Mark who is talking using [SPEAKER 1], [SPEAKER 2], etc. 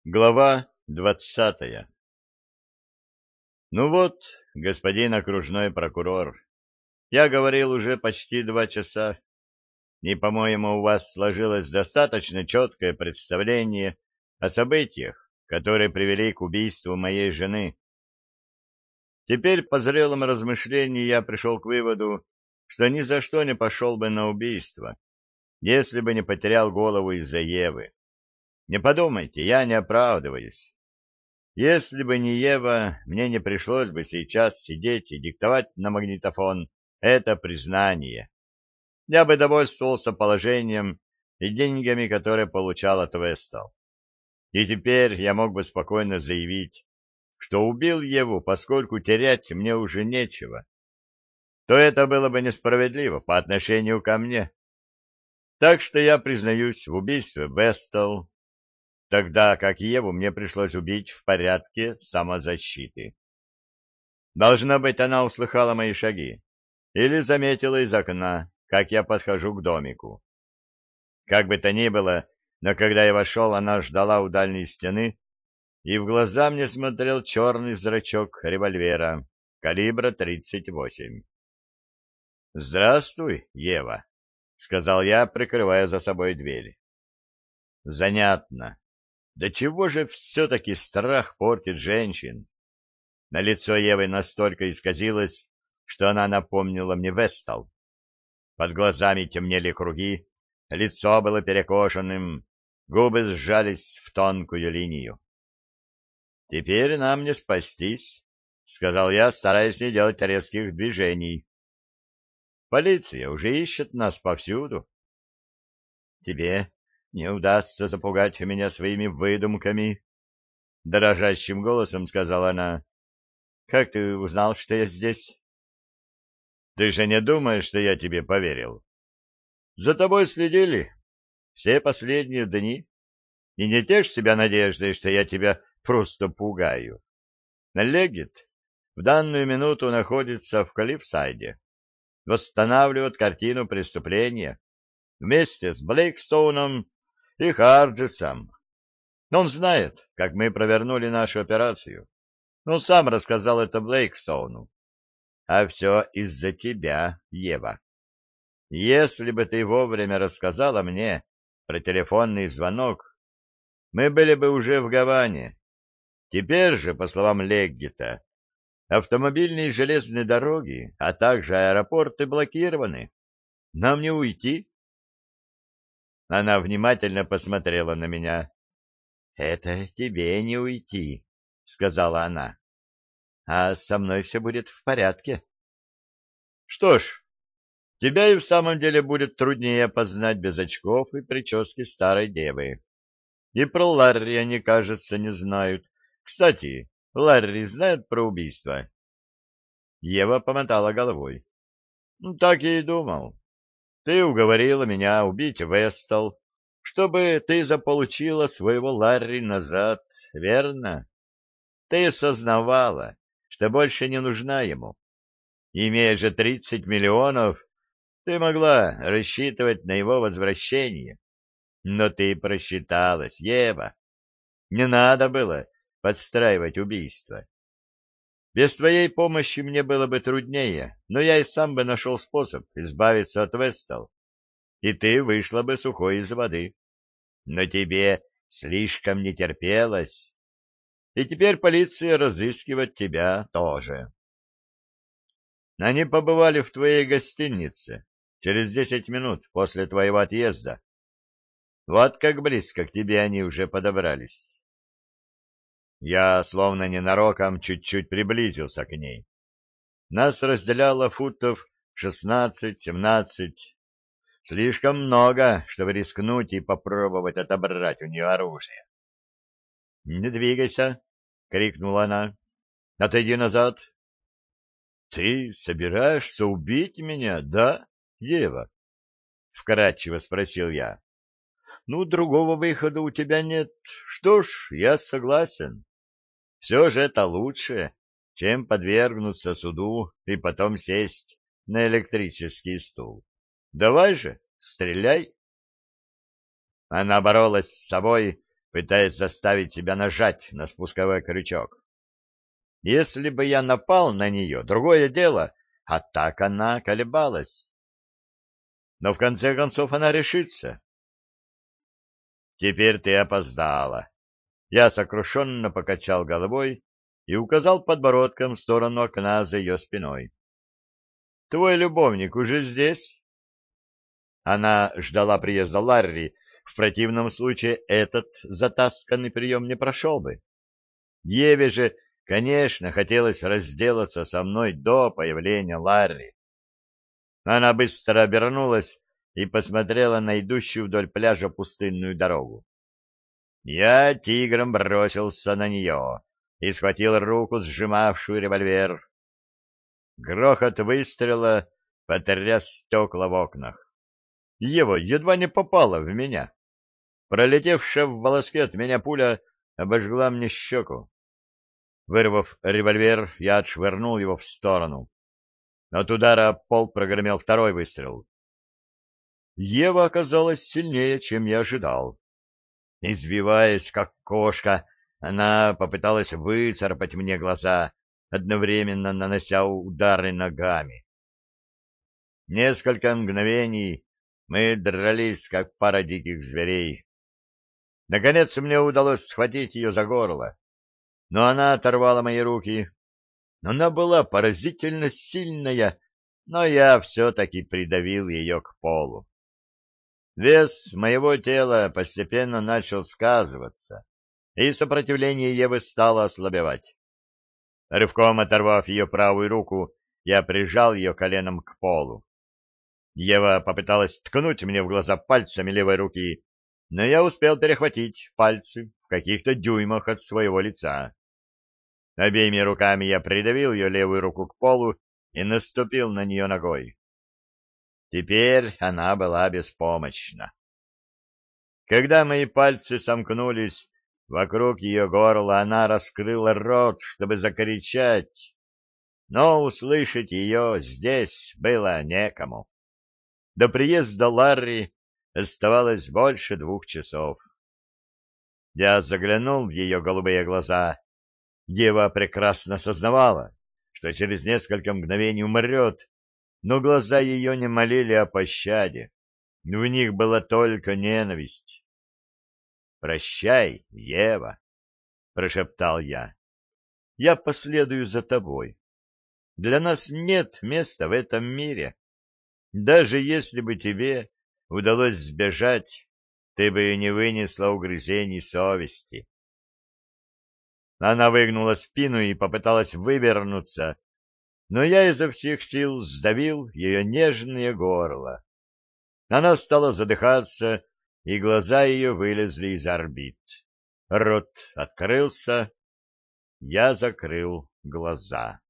[SPEAKER 1] Глава 20. Ну вот, господин окружной прокурор, я говорил уже почти 2 часа, и, по-моему, у вас сложилось достаточно четкое представление о событиях, которые привели к убийству моей жены. Теперь, по зрелым размышлениям, я пришел к выводу, что ни за что не пошел бы на убийство, если бы не потерял голову из-за Евы. Не подумайте, я не оправдываюсь. Если бы не Ева, мне не пришлось бы сейчас сидеть и диктовать на магнитофон это признание. Я бы довольствовался положением и деньгами, которые получал от Вестал. И теперь я мог бы спокойно заявить, что убил Еву, поскольку терять мне уже нечего. То это было бы несправедливо по отношению ко мне. Так что я признаюсь в убийстве Вестал, тогда как Еву мне пришлось убить в порядке самозащиты. Должно быть, она услыхала мои шаги или заметила из окна, как я подхожу к домику. Как бы то ни было, но когда я вошел, она ждала у дальней стены, и в глаза мне смотрел черный зрачок револьвера калибра 38. «Здравствуй, Ева», — сказал я, прикрывая за собой дверь. Занятно. Да чего же все-таки страх портит женщин? На лицо Евы настолько исказилось, что она напомнила мне Вестал. Под глазами темнели круги, лицо было перекошенным, губы сжались в тонкую линию. «Теперь нам не спастись», — сказал я, стараясь не делать резких движений. «Полиция уже ищет нас повсюду. Тебе не удастся запугать меня своими выдумками», — дрожащим голосом сказала она. «Как ты узнал, что я здесь?» «Ты же не думаешь, что я тебе поверил? За тобой следили все последние дни, и не тешь себя надеждой, что я тебя просто пугаю. Леггит в данную минуту находится в Калифсайде, восстанавливает картину преступления вместе с Блейкстоуном и Харджесом. Он знает, как мы провернули нашу операцию. Он сам рассказал это Блейкстоуну. А все из-за тебя, Ева. Если бы ты вовремя рассказала мне про телефонный звонок, мы были бы уже в Гаване. Теперь же, по словам Леггита, автомобильные и железные дороги, а также аэропорты блокированы. Нам не уйти. Она внимательно посмотрела на меня. — Это тебе не уйти, — сказала она. — А со мной все будет в порядке. — Что ж, тебя и в самом деле будет труднее опознать без очков и прически старой девы. И про Ларри они, кажется, не знают. Кстати, Ларри знает про убийство? Ева помотала головой. — Ну, так я и думал. Ты уговорила меня убить Вестал, чтобы ты заполучила своего Ларри назад, верно? Ты сознавала, что больше не нужна ему. Имея же 30 миллионов, ты могла рассчитывать на его возвращение. Но ты просчиталась, Ева. Не надо было подстраивать убийство. Без твоей помощи мне было бы труднее, но я и сам бы нашел способ избавиться от Вестал, и ты вышла бы сухой из воды. Но тебе слишком не терпелось, и теперь полиция разыскивает тебя тоже. Они побывали в твоей гостинице через 10 минут после твоего отъезда. Вот как близко к тебе они уже подобрались. Я, словно ненароком, чуть-чуть приблизился к ней. Нас разделяло футов 16-17. Слишком много, чтобы рискнуть и попробовать отобрать у нее оружие. — Не двигайся! — крикнула она. — Отойди назад! — Ты собираешься убить меня, да, Ева? — вкратчиво спросил я. — Ну, другого выхода у тебя нет. Что ж, я согласен. Все же это лучше, чем подвергнуться суду и потом сесть на электрический стул. Давай же, стреляй. Она боролась с собой, пытаясь заставить себя нажать на спусковой крючок. Если бы я напал на нее, другое дело, а так она колебалась. Но в конце концов она решится. Теперь ты опоздала. Я сокрушенно покачал головой и указал подбородком в сторону окна за ее спиной. Твой любовник уже здесь? Она ждала приезда Ларри, в противном случае этот затасканный прием не прошел бы. Еве же, конечно, хотелось разделаться со мной до появления Ларри. Она быстро обернулась и посмотрела на идущую вдоль пляжа пустынную дорогу. Я тигром бросился на нее и схватил руку, сжимавшую револьвер. Грохот выстрела потряс стекла в окнах. Ева едва не попала в меня. Пролетевшая в волоске от меня пуля обожгла мне щеку. Вырвав револьвер, я отшвырнул его в сторону. От удара об пол прогремел второй выстрел. Ева оказалась сильнее, чем я ожидал. Извиваясь, как кошка, она попыталась выцарапать мне глаза, одновременно нанося удары ногами. Несколько мгновений мы дрались, как пара диких зверей. Наконец мне удалось схватить ее за горло, но она оторвала мои руки. Она была поразительно сильная, но я все-таки придавил ее к полу. Вес моего тела постепенно начал сказываться, и сопротивление Евы стало ослабевать. Рывком оторвав ее правую руку, я прижал ее коленом к полу. Ева попыталась ткнуть мне в глаза пальцами левой руки, но я успел перехватить пальцы в каких-то дюймах от своего лица. Обеими руками я придавил ее левую руку к полу и наступил на нее ногой. Теперь она была беспомощна. Когда мои пальцы сомкнулись вокруг ее горла, она раскрыла рот, чтобы закричать, но услышать ее здесь было некому. До приезда Ларри оставалось больше 2 часов. Я заглянул в ее голубые глаза. Ева прекрасно сознавала, что через несколько мгновений умрет, но глаза ее не молили о пощаде. В них была только ненависть. «Прощай, Ева», — прошептал я. «Я последую за тобой. Для нас нет места в этом мире. Даже если бы тебе удалось сбежать, ты бы не вынесла угрызений совести». Она выгнула спину и попыталась вывернуться, но я изо всех сил сдавил ее нежное горло. Она стала задыхаться, и глаза ее вылезли из орбит. Рот открылся, я закрыл глаза.